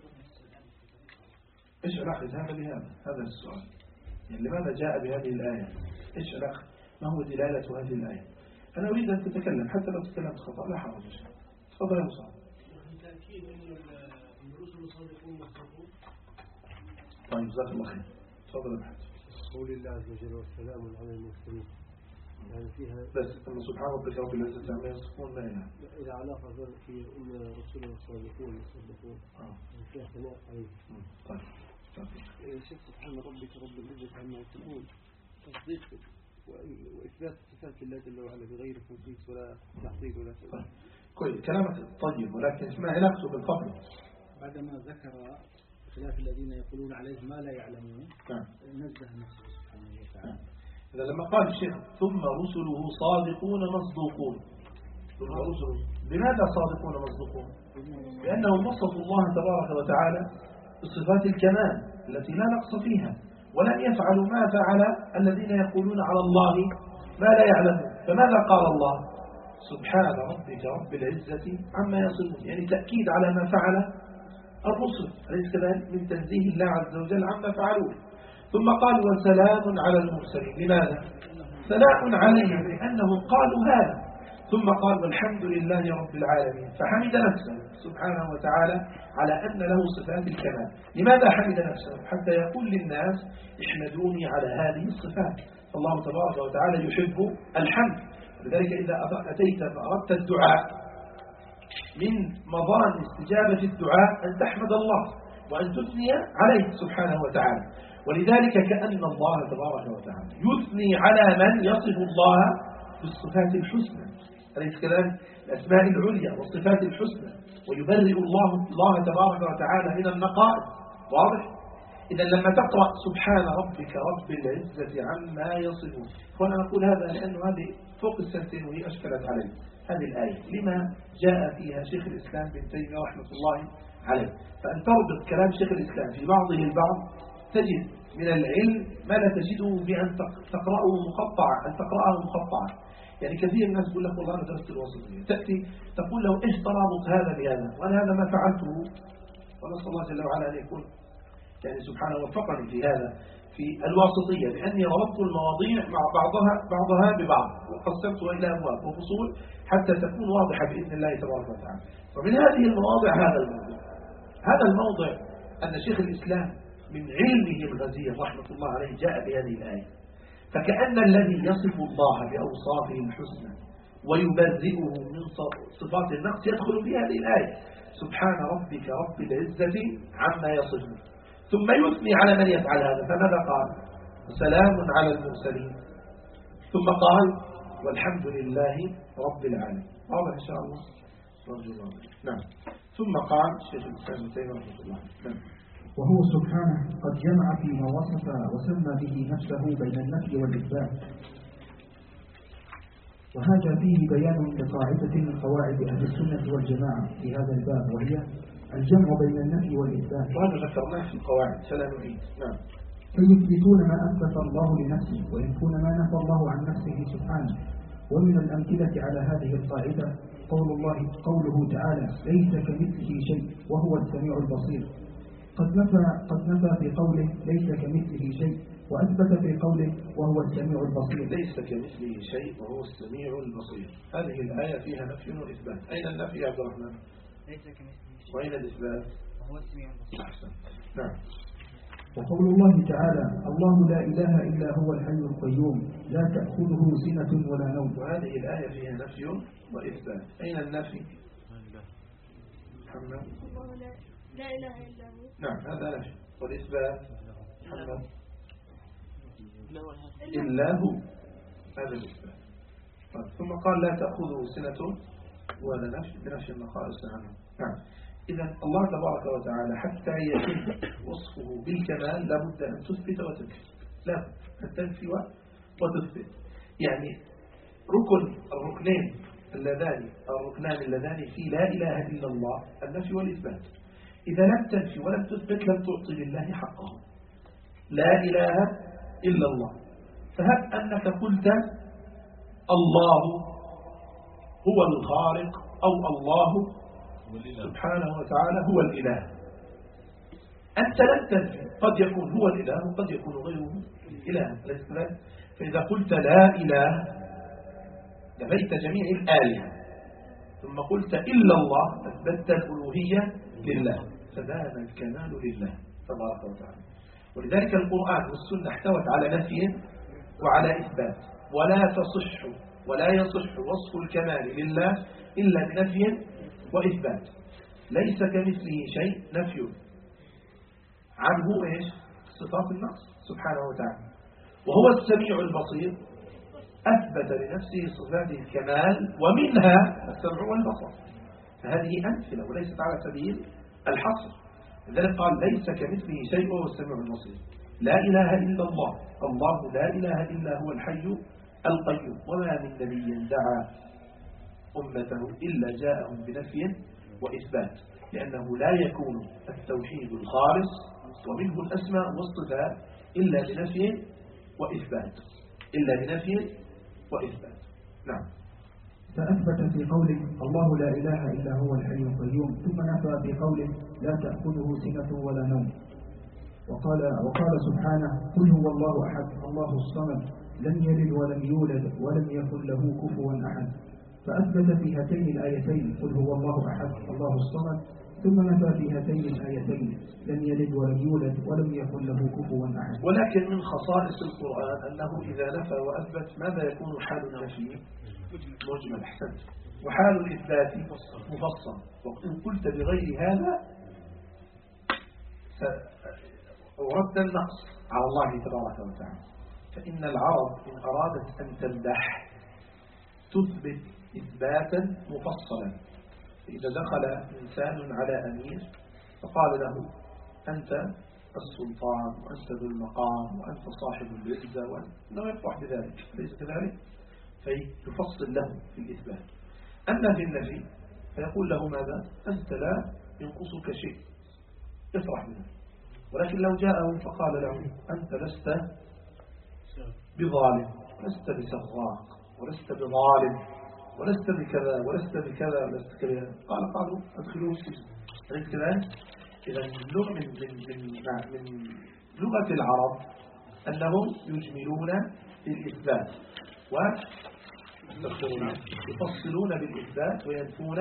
إيش علاقة هذا بهذا؟ هذا السؤال. يعني لماذا جاء بهذه الآية؟ إيش علاقة؟ ما هو دلالة هذه الآية؟ أنا أريد أن تتكلم حتى لو تكلمت خطأ لا حرج. تفضل يا مصعب. تأكيد أن الرسل صادقون مصدوقون. طيب جزاك الله خير. تفضل يا محمد. قول الله عز وجل: والسلام على المرسلين، يعني فيها بس أن سبحان ربك رب العزة عما يصفون لا إله إلى علاقة في أن رسوله صادقون مصدقون، فيها ثناء عليه. طيب شيخ سبحان ربك رب العزة عما يصفون تصديق وإثبات صفات الله جل وعلا بغير تنقيص ولا تعطيل ولا طيب. كويس كلامك طيب، ولكن ما علاقته بالفضل؟ بعدما ذكر خلاف الذين يقولون عليه ما لا يعلمون نزه نفسه سبحانه وتعالى. إذا لما قال الشيخ ثم رسله صادقون مصدوقون، لماذا صادقون مصدوقون؟ بأنهم وصفوا الله تبارك وتعالى بصفات الكمال التي لا نقص فيها، ولم يفعلوا ما فعل الذين يقولون على الله ما لا يعلمون. فماذا قال الله؟ سبحان ربك رب العزة عما يصفون، يعني تأكيد على ما فعل الرسل أليس كذلك من تنزيه الله عز وجل عما فعلوه. ثم قال وسلام على المرسلين. لماذا؟ سلام عليهم لأنهم قالوا هذا. ثم قال والحمد لله رب العالمين، فحمد نفسه سبحانه وتعالى على أن له صفات الكمال. لماذا حمد نفسه؟ حتى يقول للناس احمدوني على هذه الصفات. الله تبارك وتعالى يحب الحمد، لذلك إذا أتيت فأردت الدعاء من مظان استجابة الدعاء أن تحمد الله وأن تثني عليه سبحانه وتعالى. ولذلك كأن الله تبارك وتعالى يثني على من يصف الله بالصفات الحسنى أليس كذلك؟ الأسماء العليا والصفات الحسنى، ويبرئ الله تبارك وتعالى من النقائص. واضح؟ إذا لما تقرأ سبحان ربك رب العزة عما يصفون، وأنا نقول هذا لأنه هذه فوق السنتين وهي أشكلت علي هذه الآية لما جاء فيها شيخ الإسلام بن تيمية رحمة الله عليه. فأن تربط كلام شيخ الإسلام في بعضه البعض تجد من العلم ما لا تجده بأن تقرأه مقطعا، أن تقرأه مقطعا. يعني كثير من الناس يقول لك والله أنا درست الوسطية، تأتي تقول له إيش ترابط هذا بهذا، وأنا هذا ما فعلته، ونسأل الله جل وعلا أن يكون يعني سبحانه وفقني في هذا في الواسطية، لأني ربطت المواضيع مع بعضها ببعض وقسمتها إلى أبواب وفصول حتى تكون واضحة بإذن الله تبارك وتعالى. ومن هذه المواضع هذا الموضع أن شيخ الإسلام من علمه الغزير رحمة الله عليه جاء بهذه الآية، فكأن الذي يصف الله بأوصافه الحسنى ويبرئه من صفات النقص يدخل في هذه الآية سبحان ربك رب العزة عما يصفون، ثم يثني على من يفعل هذا. فماذا قال؟ سلام على المرسلين، ثم قال والحمد لله رب العالمين. واضح إن شاء الله؟ رجل الله. نعم. ثم قال شيخ الإسلام ابن تيمية رحمه الله نعم. وهو سبحانه قد جمع فيما وصف وسمى به نفسه بين النفي والإثبات، وهذا فيه بيان لقاعدة من قواعد أهل السنة والجماعة في هذا الباب، وهي الجمع بين النفي والإثبات. وهذا ذكرناه في القواعد سلام عليكم. نعم. فيثبتون ما أثبت الله لنفسه وينفون ما نفى الله عن نفسه سبحانه. ومن الأمثلة على هذه القاعدة قوله تعالى ليس كمثله شيء وهو السميع البصير. قد نفى في قوله ليس كمثله شيء، وأثبت في قوله وهو السميع البصير. ليس كمثله شيء وهو السميع البصير، هذه الآية فيها نفي وإثبات. أين النفي يا عبد الرحمن؟ ليس كمثله شيء وأين الإثبات؟ وهو السميع البصير. أحسن. نعم. وقول الله تعالى الله لا إله إلا هو الحي القيوم لا تأخذه سنة ولا نوم. وهذه الآية فيها نفي وإثبات. أين النفي؟ محمد. الله لا إله إلا هو. نعم هذا نفي. والإثبات محمد إلا هو، هذا الإثبات. ثم قال لا تأخذه سنة ولا نفي بنفي النقائص عنه. نعم. إذا الله تبارك وتعالى حتى يتم وصفه بالكمال لابد أن تثبت وتنفي، لا أن تنفي وتثبت. يعني الركنان اللذان في لا إله إلا الله النفي والإثبات. إذا لم تنفي ولم تثبت لم تعطي لله حقه. لا إله إلا الله، فهب أنك قلت الله هو الخالق أو الله سبحانه وتعالى هو الإله، أنت لن تنفي، قد يكون هو الإله وقد يكون غيره إله. فإذا قلت لا إله نفيت جميع الآلهة، ثم قلت إلا الله أثبتت الألوهية لله، فبان الكمال لله تبارك وتعالى. ولذلك القرآن والسنة احتوت على نفي وعلى إثبات، ولا يصح وصف الكمال لله إلا بنفي وإثبات. ليس كمثله شيء نفي عنه إيش؟ صفات النقص سبحانه وتعالى. وهو السميع البصير أثبت لنفسه صفات الكمال ومنها السمع والبصر، فهذه أمثلة وليست على سبيل الحصر. لذلك قال ليس كمثله شيء وهو السميع البصير. لا إله إلا الله، الله لا إله إلا هو الحي القيوم. وما من نبي دعا أمته إلا جاءهم بنفي وإثبات، لأنه لا يكون التوحيد الخالص ومنه الأسماء والصفات إلا بنفي وإثبات، نعم. فأثبت في قوله الله لا إله إلا هو الحي القيوم، ثم نفى في قوله لا تأخذه سنة ولا نوم. وقال سبحانه قل هو الله أحد الله الصمد لم يلد ولم يولد ولم يكن له كفوا أحد. فأثبت في هاتين الآيتين قل هو الله أحد الله الصمد، ثم نفى في هاتين الآيتين لم يلد ولم يولد ولم يكن له كفوا أحد. ولكن من خصائص القرآن أنه إذا نفى وأثبت ماذا يكون حال النفي؟ مجمل. أحسنت. وحال الإثبات مفصل. وإن قلت بغير هذا ورد النقص على الله تبارك وتعالى. فإن العرب إن أرادت أن تمدح تثبت إثباتا مفصلا. إذا دخل إنسان على أمير فقال له أنت السلطان وأنت ذو المقام وأنت صاحب العزة، وأنه يفرح بذلك، ليس كذلك؟ فيفصل له في الإثبات. أما في النفي فيقول له ماذا؟ أنت لا ينقصك شيء، يفرح بذلك. ولكن لو جاءه فقال له أنت لست بظالم ولست بسراق ولست بظالم ولست بكذا ولست بكذا ولست كذا، قالوا أدخلوه السجن، ليس كذلك؟ إذا من لغة العرب أنهم يجملون بالإثبات ويفصلون بالإثبات وينفون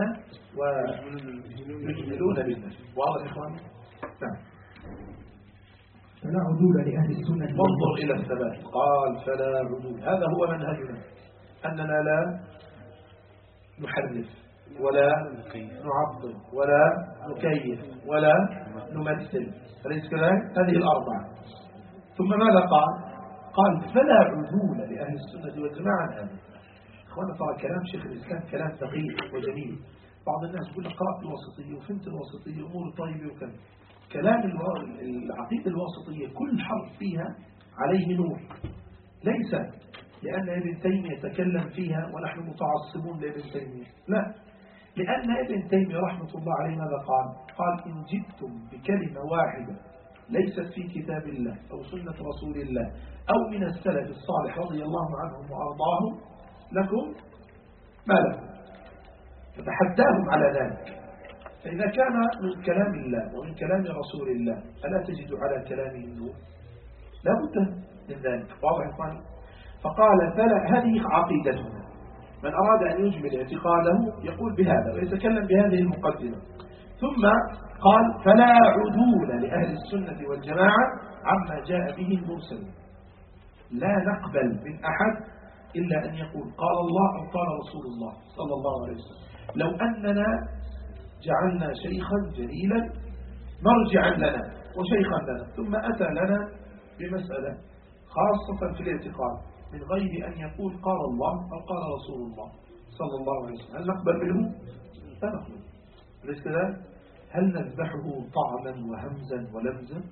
ويجملون بالنفي. واضح يا إخوان؟ نعم. فلا عدول لأهل السنة. انظر إلى الثبات، قال فلا عدول. هذا هو منهجنا، أننا لا نحرف ولا نعطل ولا نكيف ولا نمثل، أليس كذلك؟ هذه الأربعة. ثم ماذا قال فلا عدول لأهل السنة والجماعة عن هذا. أخوانا ترى كلام شيخ الإسلام كلام دقيق وجميل. بعض الناس يقول لك قرأت الوسطية وفهمت الوسطية أمور طيبة وكذا. كلام العقيدة الوسطية كل حرف فيها عليه نور، ليس لأن ابن تيمية يتكلم فيها ونحن متعصبون لابن تيمية، لا، لأن ابن تيمية رحمة الله عليه ماذا قال إن جئتم بكلمة واحدة ليست في كتاب الله أو سنة رسول الله أو من السلف الصالح رضي الله عنهم وأرضاهم لكم ما لكم، فتحداهم على ذلك. فإذا كان من كلام الله ومن كلام رسول الله ألا تجد على كلامه النور؟ لا بد من ذلك. واضح إخواني؟ فقال فلا، هذه عقيدتنا، من أراد أن يجمل اعتقاده يقول بهذا ويتكلم بهذه المقدمة. ثم قال فلا عدول لأهل السنة والجماعة عما جاء به المرسل. لا نقبل من أحد إلا أن يقول قال الله أو قال رسول الله صلى الله عليه وسلم. لو أننا جعلنا شيخا جليلا مرجعا لنا وشيخا لنا ثم أتى لنا بمسألة خاصة في الاعتقاد من غير أن يقول قال الله أو قال رسول الله صلى الله عليه وسلم، هل نقبل منه؟ لا نقبل. ليس كذلك؟ هل نذبحه طعما وهمزا ولمزا؟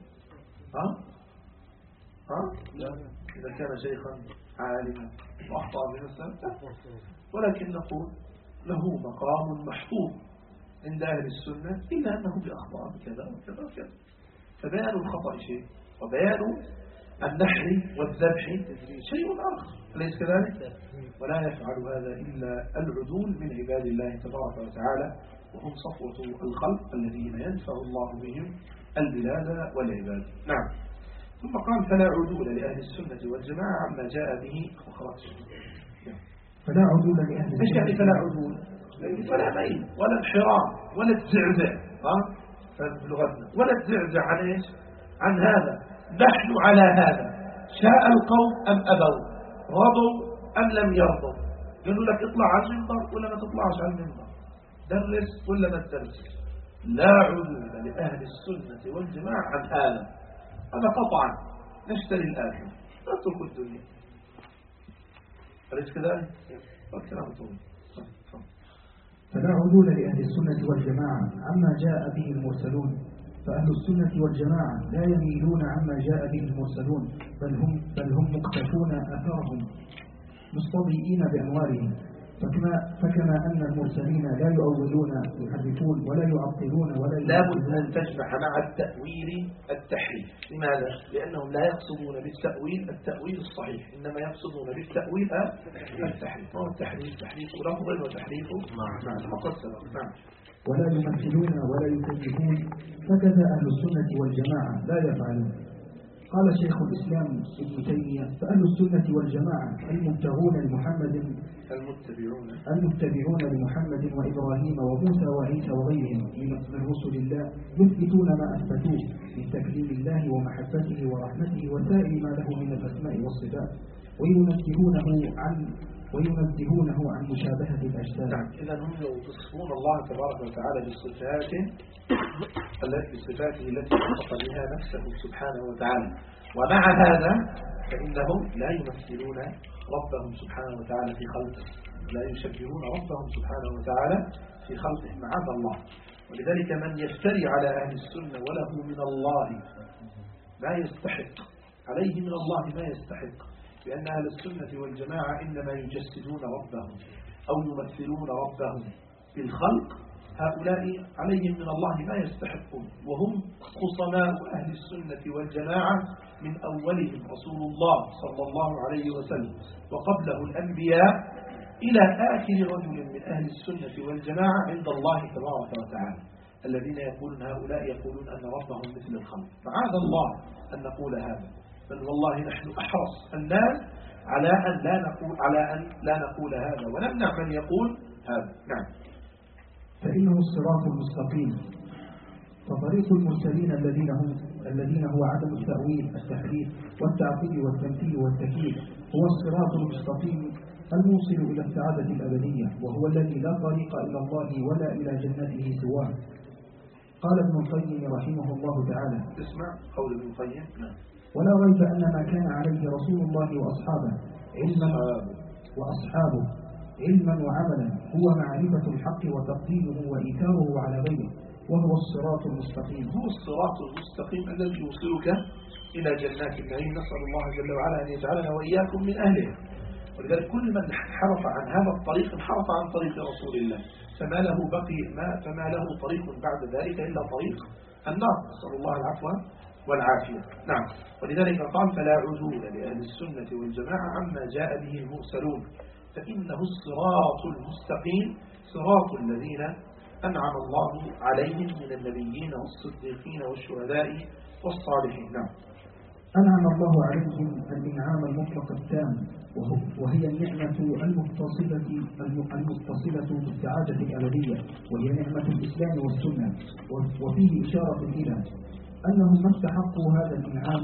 لا. إذا كان شيخا عالما وأخطأ بنفسه ولكن نقول له مقام محفوظ عند أهل السنة إلا أنه بأخطاء كذا وكذا وكذا. فبيان الخطأ شيء وبيان النحر والذبح شيء آخر، أليس كذلك؟ ولا يفعل هذا إلا العدول من عباد الله تبارك وتعالى، وهم صفوة الخلق الذين ينفع الله بهم البلاد والعباد. نعم. ثم قال فلا عدول لأهل السنة والجماعة عما جاء به وخرج. فلا عدول لأهل السنة. ايش يعني فلا عدول؟ فلا ميل ولا انحراف ولا الزعزع بلغتنا، ولا الزعزع عن ايش؟ عن هذا. نحن على هذا، شاء القوم أم أبوا، رضوا أم لم يرضوا. قالوا لك اطلع على المنبر ولا ما تطلعش على المنبر، درس ولا ما تدرس. لا عدول لأهل السنة والجماعة عن هذا قطعا. نشتري الآخر نترك الدنيا، أليس كذلك؟ والكلام طول. فلا عدول لأهل السنة والجماعة عما جاء به المرسلون، فأهل السنة والجماعة لا يميلون عما جاء به المرسلون، بل هم مقتفون أثرهم مستضيئين بأنوارهم. فكما أن المرسلين لا يؤولون يحرفون ولا يعطلون ولا لابد أن تجمع مع التأويل التحريف. لماذا؟ لأنهم لا يقصدون بالتأويل التأويل الصحيح، إنما يقصدون بالتأويل التحريف. هو التحريف تحريف لفظ وتحريف معنى مقصد. ولا يمثلون ولا يكذبون، فكذا أهل السنة والجماعة لا يفعلون. قال شيخ الإسلام ابن تيمية: فأهل السنة والجماعة المتبعون لمحمد وإبراهيم وموسى وعيسى وغيرهم من رسل الله يثبتون ما أثبتوه من تكريم الله ومحبته ورحمته وسائر ما له من الأسماء والصفات، وينزهونه عن مشابهة الأجساد. إذا هم يوصفون الله تبارك وتعالى بصفاته التي وصف بها نفسه سبحانه وتعالى، ومع هذا فإنهم لا يمثلون ربهم سبحانه وتعالى في خلقه، لا يشبهون ربهم سبحانه وتعالى في خلقه معاذ الله. ولذلك من يفتري على أهل السنة وله من الله ما يستحق، عليه من الله ما يستحق، لأن أهل السنة والجماعة إنما يجسدون ربهم أو يمثلون ربهم في الخلق، هؤلاء عليهم من الله ما يستحقون، وهم خصماء أهل السنة والجماعة من أولهم رسول الله صلى الله عليه وسلم وقبله الأنبياء إلى آخر رجل من أهل السنة والجماعة عند الله تبارك وتعالى، الذين يقولون هؤلاء يقولون أن ربهم مثل الخلق. معاذ الله أن نقول هذا، بل والله نحن أحرص الناس على أن لا نقول هذا ونمنع من يقول هذا. نعم. فإنه الصراط المستقيم، فطريق المرسلين الذين هو عدم التأويل التحريف والتعطيل والتمثيل والتكييف هو الصراط المستقيم الموصل إلى السعادة الأبدية، وهو الذي لا طريق إلى الله ولا إلى جنته سواه. قال ابن القيم رحمه الله تعالى: اسمع قول ابن القيم: ولا ريب أن ما كان عليه رسول الله وأصحابه علما وعملا هو معرفة الحق وتقديمه وإيثاره على غيره، وهو الصراط المستقيم. هو الصراط المستقيم الذي يوصلك إلى جنات النعيم. نسأل الله جل وعلا أن يجعلنا وإياكم من أهله. ولذلك كل من انحرف عن هذا الطريق انحرف عن طريق رسول الله، فما له طريق بعد ذلك إلا طريق النار. نسأل الله العفو والعافية. نعم. ولذلك قال: فلا عدول لأهل السنة والجماعة عما جاء به المرسلون، فإنه الصراط المستقيم صراط الذين أنعم الله عليهم من النبيين والصديقين والشهداء والصالحين. نعم. أنعم الله عليهم الإنعام المطلق التام، وهي النعمة المتصلة بالسعادة الأبدية، وهي نعمة الإسلام والسنة. وفيه إشارة إلى أنهم ما استحقوا هذا الإنعام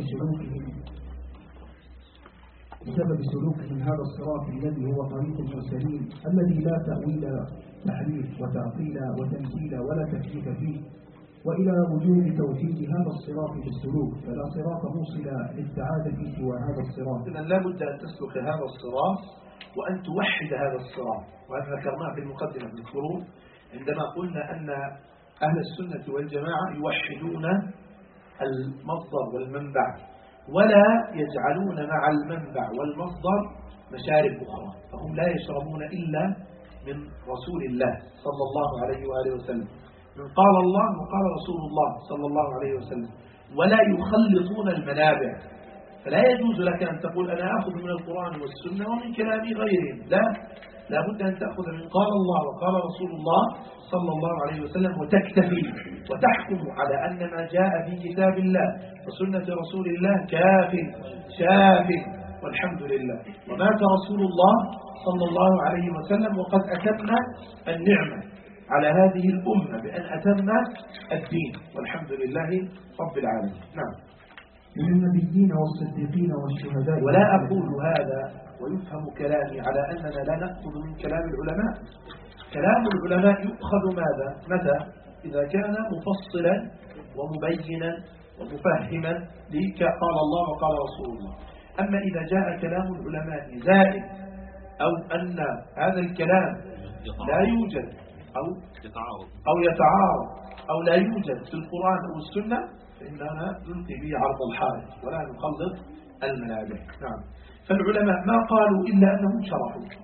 بسبب سلوكهم هذا الصراط الذي هو طريق المرسلين، الذي لا تأويل تحريف وتعطيل وتمثيل ولا تكييف فيه، وإلى وجوب توحيد هذا الصراط بالسلوك، فلا صراط موصل للسعادة سوى هذا الصراط. إذن لا بد أن تسلك هذا الصراط وأن توحد هذا الصراط، وهذا ذكرناه في المقدمة بالفروع عندما قلنا أن أهل السنة والجماعة يوحدون المصدر والمنبع، ولا يجعلون مع المنبع والمصدر مشارب أخرى، فهم لا يشربون إلا من رسول الله صلى الله عليه وآله وسلم، من قال الله وقال رسول الله صلى الله عليه وسلم، ولا يخلطون المنابع. فلا يجوز لك أن تقول أنا أخذ من القرآن والسنة ومن كلام غيرهم، لا بد أن تأخذ من قال الله وقال رسول الله صلى الله عليه وسلم وتكتفي وتحكم على أن ما جاء في كتاب الله وسنة رسول الله كاف شاف والحمد لله. ومات رسول الله صلى الله عليه وسلم وقد أتمنا النعمة على هذه الأمة بأن أتم الدين والحمد لله رب العالمين. نعم. من النبيين والصديقين والشهداء. ولا أقول هذا ويفهم كلامي على أننا لا نأخذ من كلام العلماء. كلام العلماء يؤخذ متى؟ إذا كان مفصلا ومبينا ومفهما لك قال الله وقال رسول الله. أما إذا جاء كلام العلماء زائد أو أن هذا الكلام لا يوجد أو يتعارض أو لا يوجد في القرآن أو السنة، فإننا نلقي به عرض الحائط ولا نخلط المنابع. نعم. فالعلماء ما قالوا إلا أنهم شرحوا،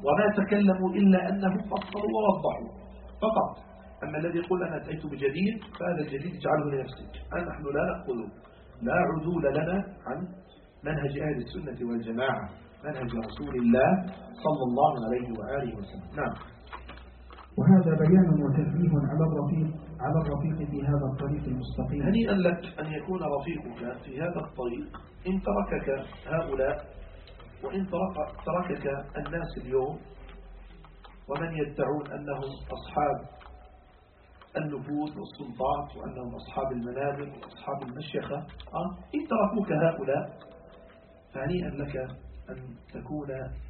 وما تكلموا إلا أنهم فصلوا ووضحوا فقط. أما الذي يقول أنا أتيت بجديد فهذا الجديد اجعله لنفسك. نحن لا نأخذ، لا عدول لنا عن منهج أهل السنة والجماعة، منهج رسول الله صلى الله عليه وآله وسلم. نعم. وهذا بيان وتنبيه على الرفيق في هذا الطريق المستقيم. هنيئا لك أن يكون رفيقك في هذا الطريق إن تركك هؤلاء وإن تركك الناس اليوم ومن يدعون أنهم أصحاب النفوذ والسلطات وأنهم أصحاب المنابر وأصحاب المشيخة. إن تركوك هؤلاء فهنيئا لك أن تكون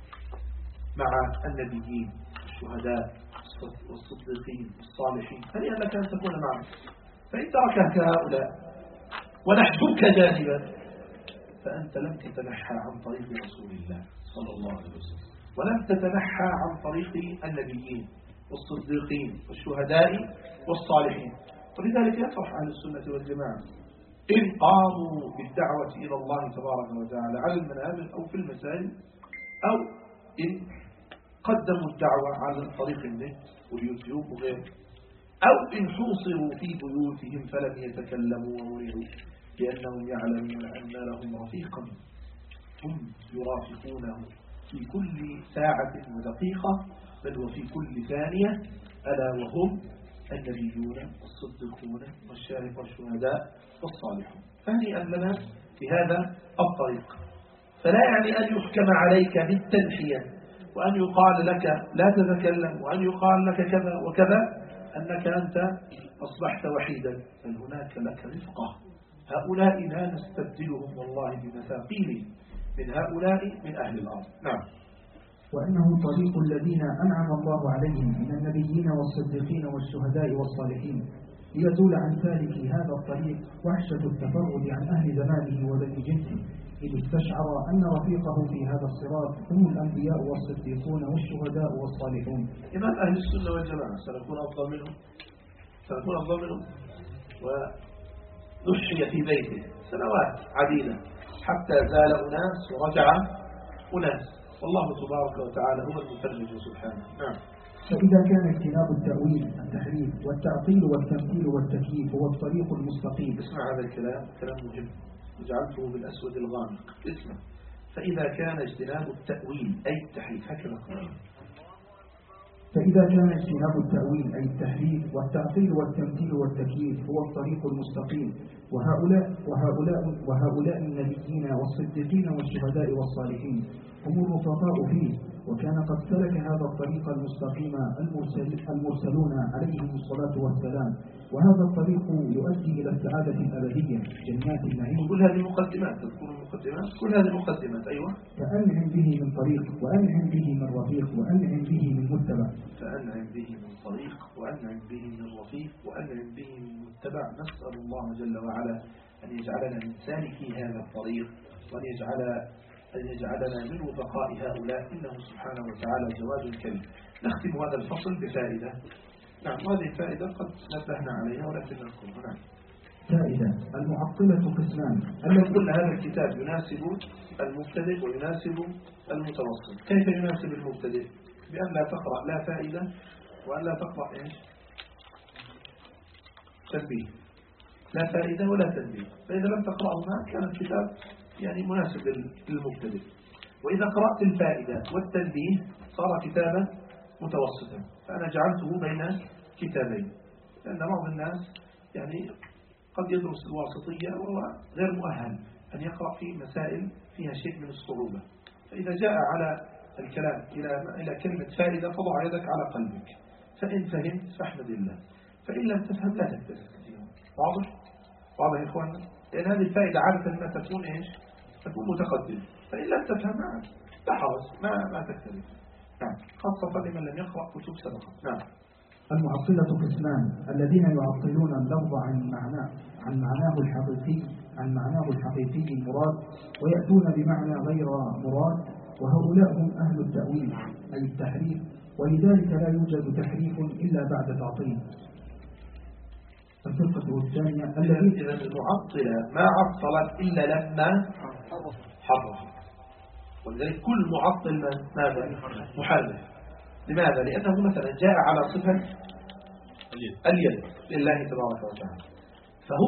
مع النبيين والشهداء والصديقين والصالحين، هنيئا لك أن تكون معهم. فإن تركك هؤلاء ونحجوك جانبا فأنت لم تتنحى عن طريق رسول الله صلى الله عليه وسلم، ولم تتنحى عن طريق النبيين والصديقين والشهداء والصالحين. ولذلك يفرح أهل السنة والجماعة إن قاموا بالدعوة إلى الله تبارك وتعالى على المنابر أو في المساجد، أو إن قدموا الدعوة على طريق النت واليوتيوب وغيره، أو إن حوصروا في بيوتهم فلم يتكلموا ومرعوا، لأنهم يعلمون أن لهم رفيقا هم يرافقونه في كل ساعة ودقيقة، بل وفي كل ثانية، ألا وهم النبيون والصديقون والشهداء والصالحون. فهنيئا لنا في هذا الطريق. فلا يعني أن يحكم عليك بالتنحية وأن يقال لك لا تتكلم وأن يقال لك كذا وكذا أنك أنت أصبحت وحيدا، بل هناك لك رفقة. هؤلاء لا نستبدلهم والله بمثاقيل من هؤلاء من أهل الأرض. نعم. وأنه طريق الذين أنعم الله عليهم من النبيين والصديقين والشهداء والصالحين، ليزول عن سالك هذا الطريق وحشة التفرد عن أهل زمانه وبني جنسه، إذ استشعر أن رفيقه في هذا الصراط هم الأنبياء والصديقون والشهداء والصالحون. إمام أهل السنة والجماعة سنكون أفضل منهم ونحشي في بيته سنوات عديدة حتى زال أناس ورجع أناس، والله تبارك وتعالى هو المفرج سبحانه. نعم. فإذا كان اجتناب التأويل التحريف والتعطيل والتمثيل والتكييف هو الطريق المستقيم. اسمع هذا الكلام، كلام مهم وجعلته بالأسود الغامق. اسمع. فإذا كان اجتناب التأويل أي التحريف، هكذا قال. فإذا كان اجتناب التأويل أي التحريف والتعطيل والتمثيل والتكييف هو الطريق المستقيم، وهؤلاء النبيين والصديقين والشهداء والصالحين هم الرفقاء فيه، وكان قد سلك هذا الطريق المستقيم المرسلون عليهم الصلاة والسلام، وهذا الطريق يؤدي إلى السعادة الأبدية جنات النعيم. كل هذه مقدمات، تذكر المقدمات، كل هذه مقدمات. أيوة. فأنعم به من طريق وأنعم به من رفيق وأنعم به من متبع. فأنعم به من طريق وأنعم به من رفيق وأنعم به من متبع. نسأل الله جل وعلا أن يجعلنا من سالكي هذا الطريق، وأن يجعلنا من وفقاء هؤلاء، إنه سبحانه وتعالى جواد كريم. نختم هذا الفصل بفائدة. نعم، هذه الفائدة قد نبهنا عليها ولكن نذكرها. نعم. فائدة: المعطلة قسمان. كل هذا الكتاب يناسب المبتدئ ويناسب المتوسط. كيف يناسب المبتدئ؟ بأن لا تقرأ لا فائدة وأن لا تقرأ إيش؟ تنبيه. لا فائدة ولا تنبيه. فإذا لم تقرأهما كان الكتاب يعني مناسب للمبتدئ. وإذا قرأت الفائدة والتنبيه صار كتابا متوسطا. فأنا جعلته بين كتابين، لأن بعض الناس يعني قد يدرس الواسطية وهو غير مؤهل أن يقرأ في مسائل فيها شيء من الصعوبة. فإذا جاء على الكلام إلى كلمة فائدة فضع يدك على قلبك، فإن فهمت فاحمد الله، فإن لم تفهم لا تكتسب كثيرا. واضح يا إخواننا؟ لأن هذه الفائدة عادة ما تكون إيش؟ تكون متقدمة. فإن لم تفهم لا حرج، ما تكتسب. نعم. خاصة لمن لم يقرأ كتب سبقا. نعم. المعطلة قسمان: الذين يعطلون اللفظ عن معناه الحقيقي المراد، ويأتون بمعنى غير مراد، وهؤلاء هم أهل التأويل أي التحريف، ولذلك لا يوجد تحريف إلا بعد تعطيل. الفرقة الثانية: إذا المعطلة ما عطلت إلا لما حرفت. ولذلك كل معطل ماذا؟ محرف. لماذا؟ لأنه مثلا جاء على صفة اليد لله تبارك وتعالى، فهو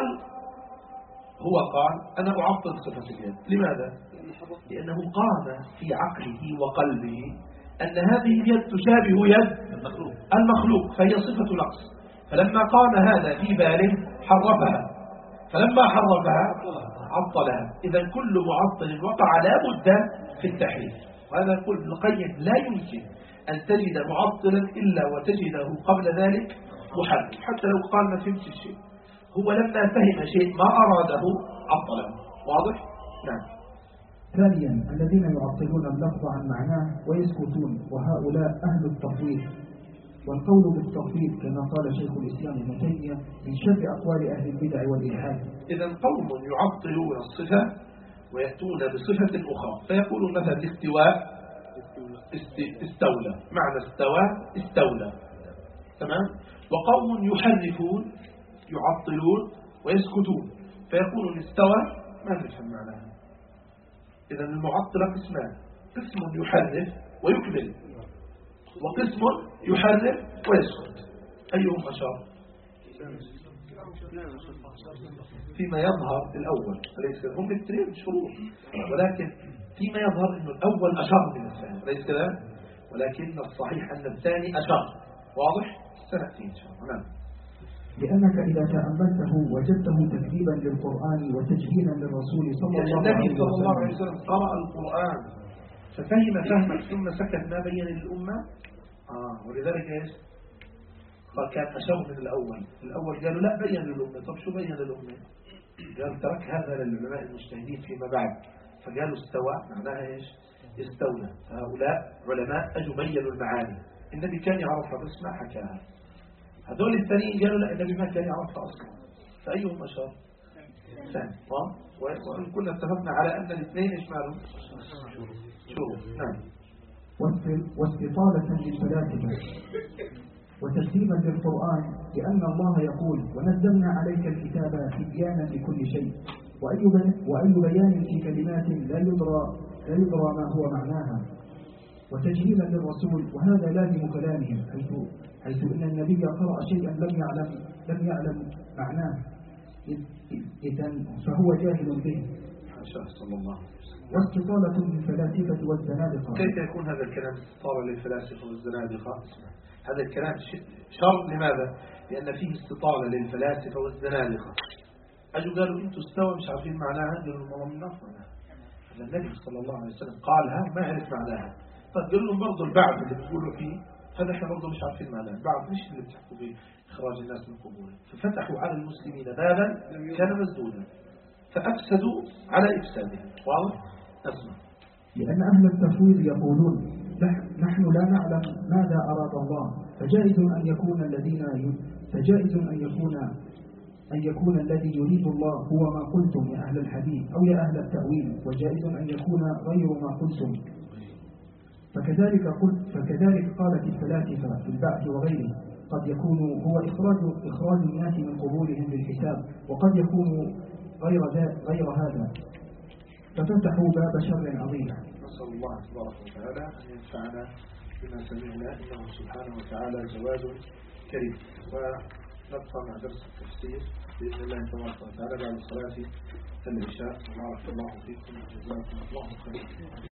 قال أنا أعطل صفة اليد. لماذا؟ لأنه قام في عقله وقلبه أن هذه اليد تشابه يد المخلوق، فهي صفة نقص. فلما قام هذا في باله حرفها، فلما حرفها عطلها. إذا كل معطل وقع لا بد في التحريف. وهذا يقول ابن القيم لا يمكن أن تجد معطلا إلا وتجده قبل ذلك محرف، حتى لو قال ما فهمت الشيء، هو لما فهم شيء ما أراده عطله. واضح؟ نعم. ثانيا الذين يعطلون اللفظ عن معناه ويسكتون، وهؤلاء أهل التفويض. والقول بالتفويض كما قال شيخ الإسلام ابن تيمية من شر أقوال أهل البدع والإلحاد. إذا قوم يعطلون الصفة ويأتون بصفة أخرى، فيقولون مثلا الاستواء استولى، معنى استوى استولى، تمام. وقوم يحرفون يعطلون ويسكتون، فيقولون استوى ما نفهم معناها. إذا المعطلة قسمان، قسم يحرف ويكمل، وقسم يحرف ويسكت. أيهم أشار؟ فيما يظهر الأول، أليس كذا؟ هم الاثنين شروط، ولكن فيما يظهر أنه الأول أشار من الثاني، أليس كذا؟ ولكن الصحيح أن الثاني أشار. واضح؟ سنأتي إن شاء الله. نعم. لأنك إذا تأملته وجدته تكذيبا للقرآن وتجهيلا للرسول صلى الله عليه وسلم. قرأ القرآن ففهم فهما ثم سكت ما بين للأمة. ولذلك إيش؟ فكان أشر من الأول قالوا لا بين للأمة. طب شو بين للأمة؟ قالوا ترك هذا للعلماء المجتهدين فيما بعد، فقالوا استوى معناها إيش؟ استولى. فهؤلاء علماء أجوا بينوا المعاني، النبي كان يعرفها بس ما حكاها. هذول الثانيين قالوا لا النبي ما كان يعرفها أصلا. فأيهم أشار؟ ثاني. وإن كنا اتفقنا على أن الاثنين إيش مالهم؟ شروط. نعم. واستطالة للفلاسفة وتكذيبا للقرآن، لأن الله يقول ونزلنا عليك الكتاب تبيانا لكل شيء، وأي بيان في كلمات لا يدرى ما هو معناها، وتجهيلا للرسول، وهذا لازم كلامهم، حيث إن النبي قرأ شيئا لم يعلم معناه، إذن فهو جاهل به. صلى الله عليه وسلم. واستطالة للفلاسفة والزنادقة. كيف يكون هذا الكلام استطالة للفلاسفة والزنادقة؟ هذا الكلام شر. لماذا؟ لأن فيه استطالة للفلاسفة والزنادقة. أجوا قالوا أنتوا استوى مش عارفين معناها، قالوا ما من نعرف معناها. هذا النبي صلى الله عليه وسلم قالها ما يعرف معناها. طيب قالوا لهم برضو البعض اللي بيقولوا فيه هذا احنا برضو مش عارفين معناها. البعض مش اللي بتحكوا به إخراج الناس من قبوله، ففتحوا على المسلمين بابا كان مسدودا فأفسدوا على إفسادهم. واضح؟ أسمع. لأن أهل التفويض يقولون نحن لا نعلم ماذا أراد الله، فجائز أن يكون الذي يريد الله هو ما قلتم يا أهل الحديث أو يا أهل التأويل، وجائز أن يكون غير ما قلتم. فكذلك قالت الفلاسفة في البعث وغيره، قد يكون هو إخراج الناس من قبولهم بالحساب، وقد يكون غير هذا، ففتحوا باب شر عظيم. نسأل الله تبارك وتعالى أن ينفعنا بما سمعنا، إنه سبحانه وتعالى جواد كريم. ونبقى مع درس التفسير بإذن الله تبارك وتعالى بعد صلاة العشاء. بارك الله فيكم وجزاكم الله خيرا.